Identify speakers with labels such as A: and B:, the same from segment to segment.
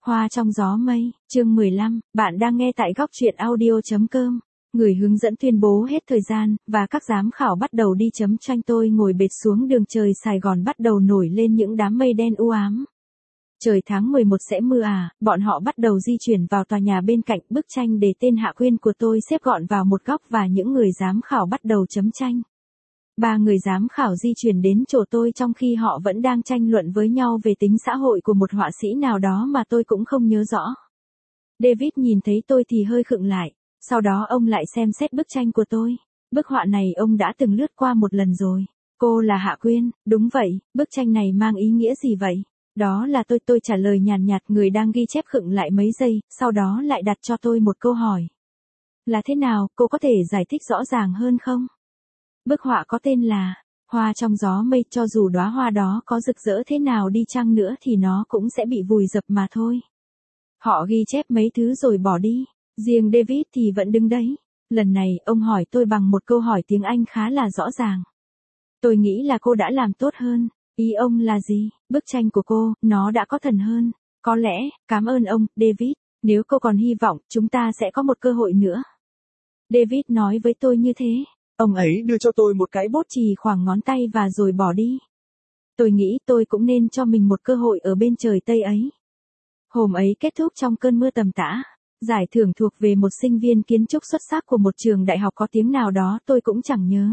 A: Hoa trong gió mây, chương 15, bạn đang nghe tại góc truyện audio.com. Người hướng dẫn tuyên bố hết thời gian, và các giám khảo bắt đầu đi chấm tranh. Tôi ngồi bệt xuống đường, trời Sài Gòn bắt đầu nổi lên những đám mây đen u ám. Trời tháng 11 sẽ mưa à, bọn họ bắt đầu di chuyển vào tòa nhà bên cạnh. Bức tranh để tên Hạ Quyên của tôi xếp gọn vào một góc và những người giám khảo bắt đầu chấm tranh. 3 người giám khảo di chuyển đến chỗ tôi trong khi họ vẫn đang tranh luận với nhau về tính xã hội của một họa sĩ nào đó mà tôi cũng không nhớ rõ. David nhìn thấy tôi thì hơi khựng lại, sau đó ông lại xem xét bức tranh của tôi. Bức họa này ông đã từng lướt qua một lần rồi. Cô là Hạ Quyên, đúng vậy, bức tranh này mang ý nghĩa gì vậy? Đó là tôi trả lời nhàn nhạt. Người đang ghi chép khựng lại mấy giây, sau đó lại đặt cho tôi một câu hỏi. Là thế nào, cô có thể giải thích rõ ràng hơn không? Bức họa có tên là Hoa trong gió mây. Cho dù đóa hoa đó có rực rỡ thế nào đi chăng nữa thì nó cũng sẽ bị vùi dập mà thôi. Họ ghi chép mấy thứ rồi bỏ đi. Riêng David thì vẫn đứng đấy. Lần này ông hỏi tôi bằng một câu hỏi tiếng Anh khá là rõ ràng. Tôi nghĩ là cô đã làm tốt hơn. Ý ông là gì? Bức tranh của cô, nó đã có thần hơn. Có lẽ, cảm ơn ông, David. Nếu cô còn hy vọng, chúng ta sẽ có một cơ hội nữa. David nói với tôi như thế. Ông ấy đưa cho tôi một cái bút chì khoảng ngón tay và rồi bỏ đi. Tôi nghĩ tôi cũng nên cho mình một cơ hội ở bên trời Tây ấy. Hôm ấy kết thúc trong cơn mưa tầm tã. Giải thưởng thuộc về một sinh viên kiến trúc xuất sắc của một trường đại học có tiếng nào đó tôi cũng chẳng nhớ.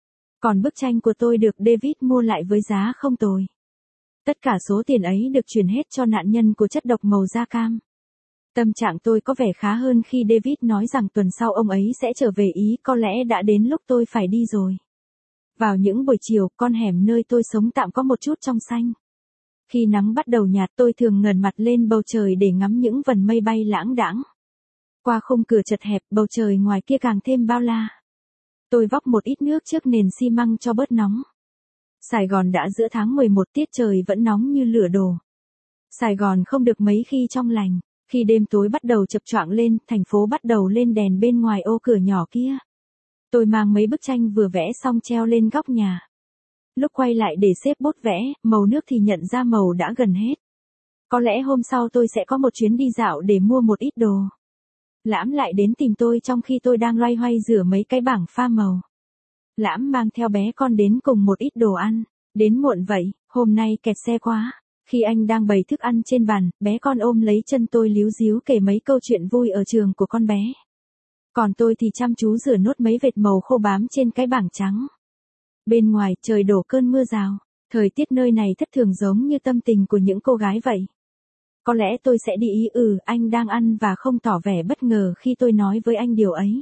A: Còn bức tranh của tôi được David mua lại với giá không tồi. Tất cả số tiền ấy được chuyển hết cho nạn nhân của chất độc màu da cam. Tâm trạng tôi có vẻ khá hơn khi David nói rằng tuần sau ông ấy sẽ trở về Ý, có lẽ đã đến lúc tôi phải đi rồi. Vào những buổi chiều, con hẻm nơi tôi sống tạm có một chút trong xanh. Khi nắng bắt đầu nhạt, tôi thường ngẩng mặt lên bầu trời để ngắm những vần mây bay lãng đãng. Qua khung cửa chật hẹp, bầu trời ngoài kia càng thêm bao la. Tôi vóc một ít nước trước nền xi măng cho bớt nóng. Sài Gòn đã giữa tháng 11, tiết trời vẫn nóng như lửa đổ. Sài Gòn không được mấy khi trong lành. Khi đêm tối bắt đầu chập choạng lên, thành phố bắt đầu lên đèn bên ngoài ô cửa nhỏ kia. Tôi mang mấy bức tranh vừa vẽ xong treo lên góc nhà. Lúc quay lại để xếp bút vẽ, màu nước thì nhận ra màu đã gần hết. Có lẽ hôm sau tôi sẽ có một chuyến đi dạo để mua một ít đồ. Lãm lại đến tìm tôi trong khi tôi đang loay hoay rửa mấy cái bảng pha màu. Lãm mang theo bé con đến cùng một ít đồ ăn. Đến muộn vậy, hôm nay kẹt xe quá. Khi anh đang bày thức ăn trên bàn, bé con ôm lấy chân tôi líu ríu kể mấy câu chuyện vui ở trường của con bé. Còn tôi thì chăm chú rửa nốt mấy vệt màu khô bám trên cái bảng trắng. Bên ngoài, trời đổ cơn mưa rào. Thời tiết nơi này thất thường giống như tâm tình của những cô gái vậy. Có lẽ tôi sẽ đi Ý. Anh đang ăn và không tỏ vẻ bất ngờ khi tôi nói với anh điều ấy.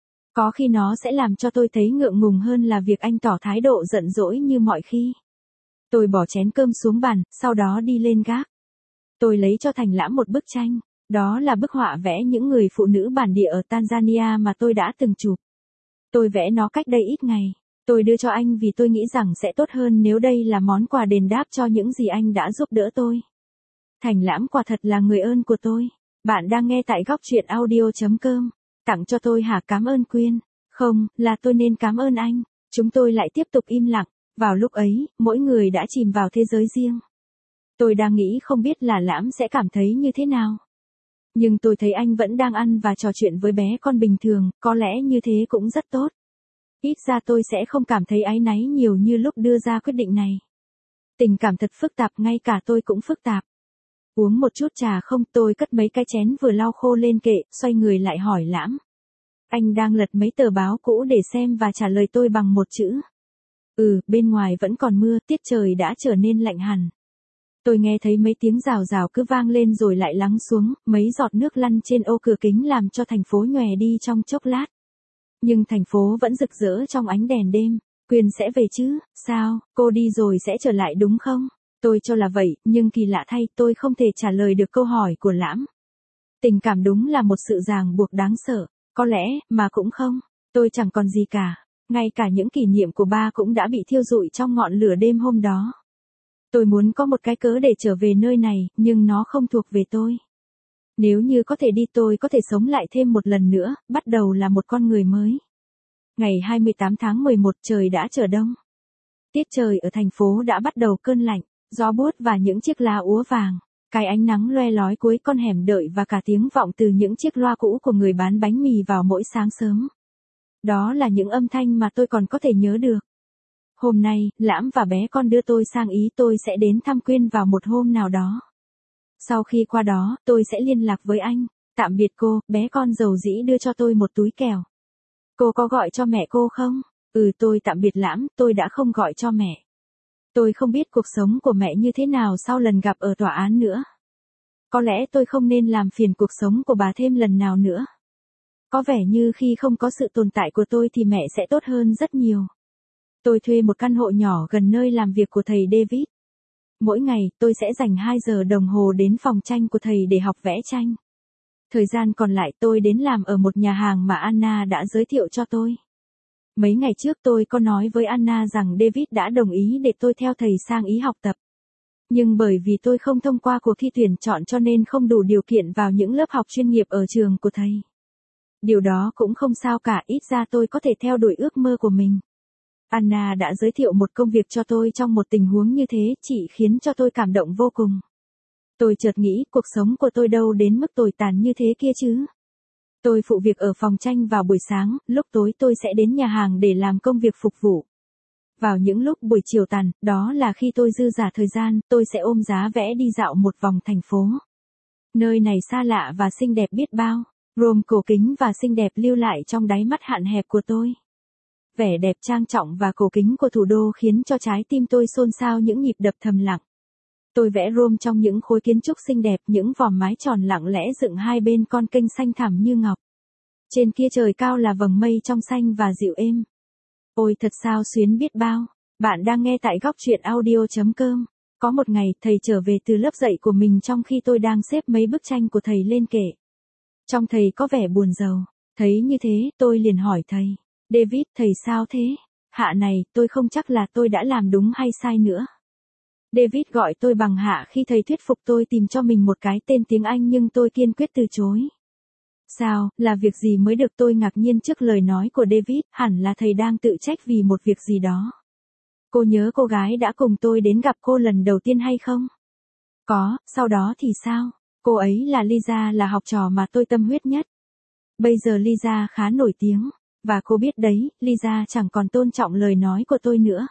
A: Có khi nó sẽ làm cho tôi thấy ngượng ngùng hơn là việc anh tỏ thái độ giận dỗi như mọi khi. Tôi bỏ chén cơm xuống bàn, sau đó đi lên gác. Tôi lấy cho Thành Lãm một bức tranh. Đó là bức họa vẽ những người phụ nữ bản địa ở Tanzania mà tôi đã từng chụp. Tôi vẽ nó cách đây ít ngày. Tôi đưa cho anh vì tôi nghĩ rằng sẽ tốt hơn nếu đây là món quà đền đáp cho những gì anh đã giúp đỡ tôi. Thành Lãm quả thật là người ơn của tôi. Bạn đang nghe tại góc truyện audio.com. Tặng cho tôi hả? Cảm ơn Quyên. Không, là tôi nên cảm ơn anh. Chúng tôi lại tiếp tục im lặng. Vào lúc ấy, mỗi người đã chìm vào thế giới riêng. Tôi đang nghĩ không biết là Lãm sẽ cảm thấy như thế nào. Nhưng tôi thấy anh vẫn đang ăn và trò chuyện với bé con bình thường, có lẽ như thế cũng rất tốt. Ít ra tôi sẽ không cảm thấy áy náy nhiều như lúc đưa ra quyết định này. Tình cảm thật phức tạp, ngay cả tôi cũng phức tạp. Uống một chút trà không? Tôi cất mấy cái chén vừa lau khô lên kệ, xoay người lại hỏi Lãm. Anh đang lật mấy tờ báo cũ để xem và trả lời tôi bằng một chữ. Bên ngoài vẫn còn mưa, tiết trời đã trở nên lạnh hẳn. Tôi nghe thấy mấy tiếng rào rào cứ vang lên rồi lại lắng xuống, mấy giọt nước lăn trên ô cửa kính làm cho thành phố nhòe đi trong chốc lát. Nhưng thành phố vẫn rực rỡ trong ánh đèn đêm. Quyên sẽ về chứ? Sao, cô đi rồi sẽ trở lại đúng không? Tôi cho là vậy, nhưng kỳ lạ thay, tôi không thể trả lời được câu hỏi của Lãm. Tình cảm đúng là một sự ràng buộc đáng sợ. Có lẽ, mà cũng không. Tôi chẳng còn gì cả. Ngay cả những kỷ niệm của ba cũng đã bị thiêu rụi trong ngọn lửa đêm hôm đó. Tôi muốn có một cái cớ để trở về nơi này, nhưng nó không thuộc về tôi. Nếu như có thể đi, tôi có thể sống lại thêm một lần nữa, bắt đầu là một con người mới. Ngày 28 tháng 11, trời đã trở đông. Tiết trời ở thành phố đã bắt đầu cơn lạnh, gió buốt và những chiếc lá úa vàng. cái ánh nắng loe lói cuối con hẻm đợi và cả tiếng vọng từ những chiếc loa cũ của người bán bánh mì vào mỗi sáng sớm. Đó là những âm thanh mà tôi còn có thể nhớ được. Hôm nay, Lãm và bé con đưa tôi sang Ý, tôi sẽ đến thăm Quyên vào một hôm nào đó. Sau khi qua đó, tôi sẽ liên lạc với anh. Tạm biệt cô, bé con dầu dĩ đưa cho tôi một túi kẹo. Cô có gọi cho mẹ cô không? Tôi tạm biệt Lãm, tôi đã không gọi cho mẹ. Tôi không biết cuộc sống của mẹ như thế nào sau lần gặp ở tòa án nữa. Có lẽ tôi không nên làm phiền cuộc sống của bà thêm lần nào nữa. Có vẻ như khi không có sự tồn tại của tôi thì mẹ sẽ tốt hơn rất nhiều. Tôi thuê một căn hộ nhỏ gần nơi làm việc của thầy David. Mỗi ngày, tôi sẽ dành 2 giờ đồng hồ đến phòng tranh của thầy để học vẽ tranh. Thời gian còn lại tôi đến làm ở một nhà hàng mà Anna đã giới thiệu cho tôi. Mấy ngày trước tôi có nói với Anna rằng David đã đồng ý để tôi theo thầy sang Ý học tập. Nhưng bởi vì tôi không thông qua cuộc thi tuyển chọn cho nên không đủ điều kiện vào những lớp học chuyên nghiệp ở trường của thầy. Điều đó cũng không sao cả, ít ra tôi có thể theo đuổi ước mơ của mình. Anna đã giới thiệu một công việc cho tôi trong một tình huống như thế, chỉ khiến cho tôi cảm động vô cùng. Tôi chợt nghĩ cuộc sống của tôi đâu đến mức tồi tàn như thế kia chứ. Tôi phụ việc ở phòng tranh vào buổi sáng, lúc tối tôi sẽ đến nhà hàng để làm công việc phục vụ. Vào những lúc buổi chiều tàn, đó là khi tôi dư dả thời gian, tôi sẽ ôm giá vẽ đi dạo một vòng thành phố. Nơi này xa lạ và xinh đẹp biết bao. Rome cổ kính và xinh đẹp lưu lại trong đáy mắt hạn hẹp của tôi. Vẻ đẹp trang trọng và cổ kính của thủ đô khiến cho trái tim tôi xôn xao những nhịp đập thầm lặng. Tôi vẽ Rome trong những khối kiến trúc xinh đẹp, những vòm mái tròn lặng lẽ dựng hai bên con kênh xanh thẳm như ngọc. Trên kia trời cao là vầng mây trong xanh và dịu êm. Ôi thật sao xuyến biết bao. Bạn đang nghe tại góc truyện audio.com. Có một ngày, thầy trở về từ lớp dạy của mình trong khi tôi đang xếp mấy bức tranh của thầy lên kệ. Trông thầy có vẻ buồn rầu. Thấy như thế, tôi liền hỏi thầy. David, thầy sao thế? Hạ này, tôi không chắc là tôi đã làm đúng hay sai nữa. David gọi tôi bằng Hạ khi thầy thuyết phục tôi tìm cho mình một cái tên tiếng Anh nhưng tôi kiên quyết từ chối. Sao, là việc gì mới được? Tôi ngạc nhiên trước lời nói của David, hẳn là thầy đang tự trách vì một việc gì đó. Cô nhớ cô gái đã cùng tôi đến gặp cô lần đầu tiên hay không? Có, sau đó thì sao? Cô ấy là Lisa, là học trò mà tôi tâm huyết nhất. Bây giờ Lisa khá nổi tiếng, và cô biết đấy, Lisa chẳng còn tôn trọng lời nói của tôi nữa.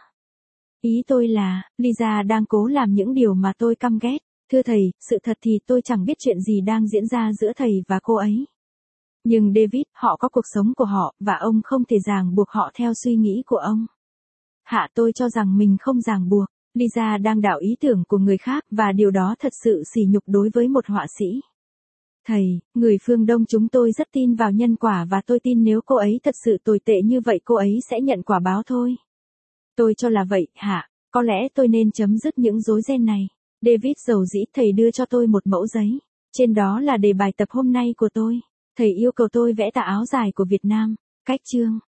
A: Ý tôi là, Lisa đang cố làm những điều mà tôi căm ghét. Thưa thầy, sự thật thì tôi chẳng biết chuyện gì đang diễn ra giữa thầy và cô ấy. Nhưng David, họ có cuộc sống của họ, và ông không thể ràng buộc họ theo suy nghĩ của ông. Hạ, tôi cho rằng mình không ràng buộc. Lisa đang đảo ý tưởng của người khác và điều đó thật sự sỉ nhục đối với một họa sĩ. Thầy, người phương Đông chúng tôi rất tin vào nhân quả và tôi tin nếu cô ấy thật sự tồi tệ như vậy cô ấy sẽ nhận quả báo thôi. Tôi cho là vậy, Hạ, có lẽ tôi nên chấm dứt những rối ren này. David dầu dĩ, thầy đưa cho tôi một mẫu giấy. Trên đó là đề bài tập hôm nay của tôi. Thầy yêu cầu tôi vẽ tà áo dài của Việt Nam. Cách chương.